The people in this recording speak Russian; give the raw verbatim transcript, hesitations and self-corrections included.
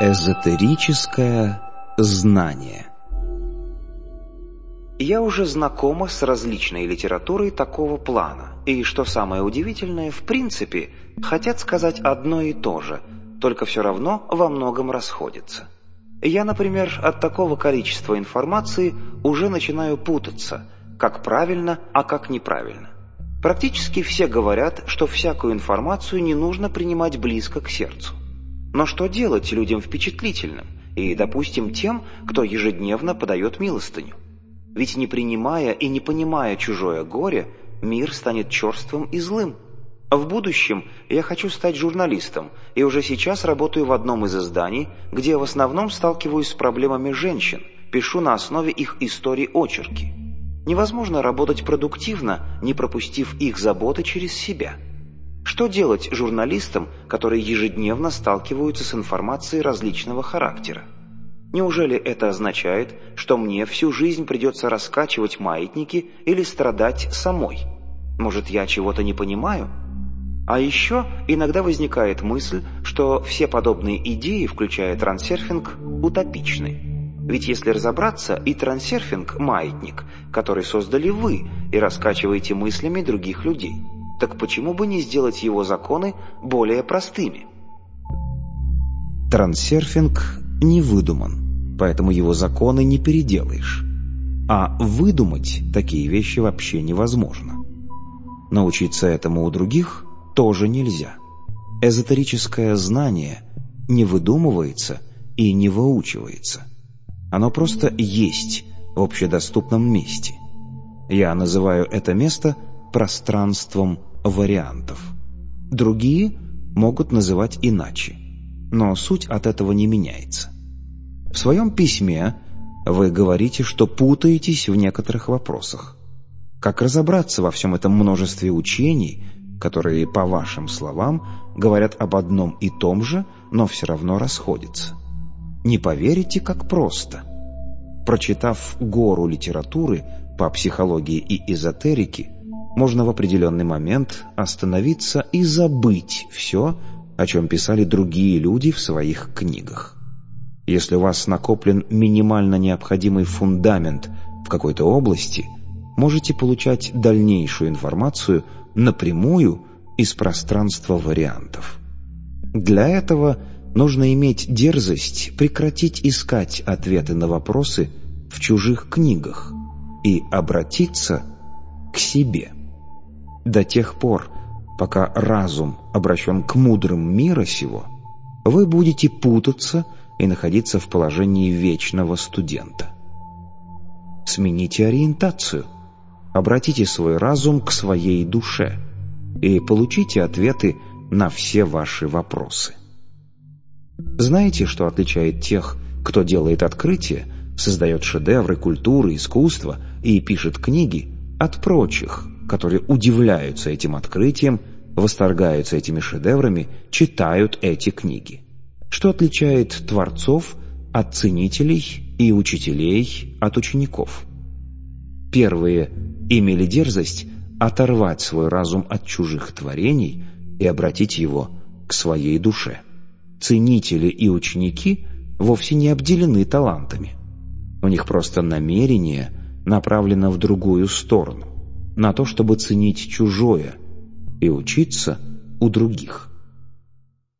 Эзотерическое знание. Я уже знакома с различной литературой такого плана, и, что самое удивительное, в принципе, хотят сказать одно и то же, только все равно во многом расходятся. Я, например, от такого количества информации уже начинаю путаться, как правильно, а как неправильно. Практически все говорят, что всякую информацию не нужно принимать близко к сердцу. Но что делать людям впечатлительным и, допустим, тем, кто ежедневно подает милостыню? Ведь не принимая и не понимая чужое горе, мир станет черствым и злым. В будущем я хочу стать журналистом, и уже сейчас работаю в одном из изданий, где в основном сталкиваюсь с проблемами женщин, пишу на основе их историй очерки. Невозможно работать продуктивно, не пропустив их заботы через себя. Что делать журналистам, которые ежедневно сталкиваются с информацией различного характера? Неужели это означает, что мне всю жизнь придется раскачивать маятники или страдать самой? Может, я чего-то не понимаю? А еще иногда возникает мысль, что все подобные идеи, включая трансерфинг, утопичны. Ведь если разобраться, и трансерфинг – маятник, который создали вы и раскачиваете мыслями других людей. Так почему бы не сделать его законы более простыми? Трансерфинг не выдуман, поэтому его законы не переделаешь. А выдумать такие вещи вообще невозможно. Научиться этому у других тоже нельзя. Эзотерическое знание не выдумывается и не выучивается. Оно просто есть в общедоступном месте. Я называю это место пространством вариантов. Другие могут называть иначе, но суть от этого не меняется. В своем письме вы говорите, что путаетесь в некоторых вопросах. Как разобраться во всем этом множестве учений, которые, по вашим словам, говорят об одном и том же, но все равно расходятся? Не поверите, как просто. Прочитав гору литературы по психологии и эзотерике, можно в определенный момент остановиться и забыть все, о чем писали другие люди в своих книгах. Если у вас накоплен минимально необходимый фундамент в какой-то области, можете получать дальнейшую информацию напрямую из пространства вариантов. Для этого нужно иметь дерзость прекратить искать ответы на вопросы в чужих книгах и обратиться к себе. До тех пор, пока разум обращен к мудрым мира сего, вы будете путаться и находиться в положении вечного студента. Смените ориентацию, обратите свой разум к своей душе и получите ответы на все ваши вопросы. Знаете, что отличает тех, кто делает открытия, создает шедевры культуры, искусства и пишет книги, от прочих, которые удивляются этим открытием, восторгаются этими шедеврами, читают эти книги? Что отличает творцов от ценителей и учителей от учеников? Первые имели дерзость оторвать свой разум от чужих творений и обратить его к своей душе. Ценители и ученики вовсе не обделены талантами. У них просто намерение направлено в другую сторону, на то, чтобы ценить чужое и учиться у других.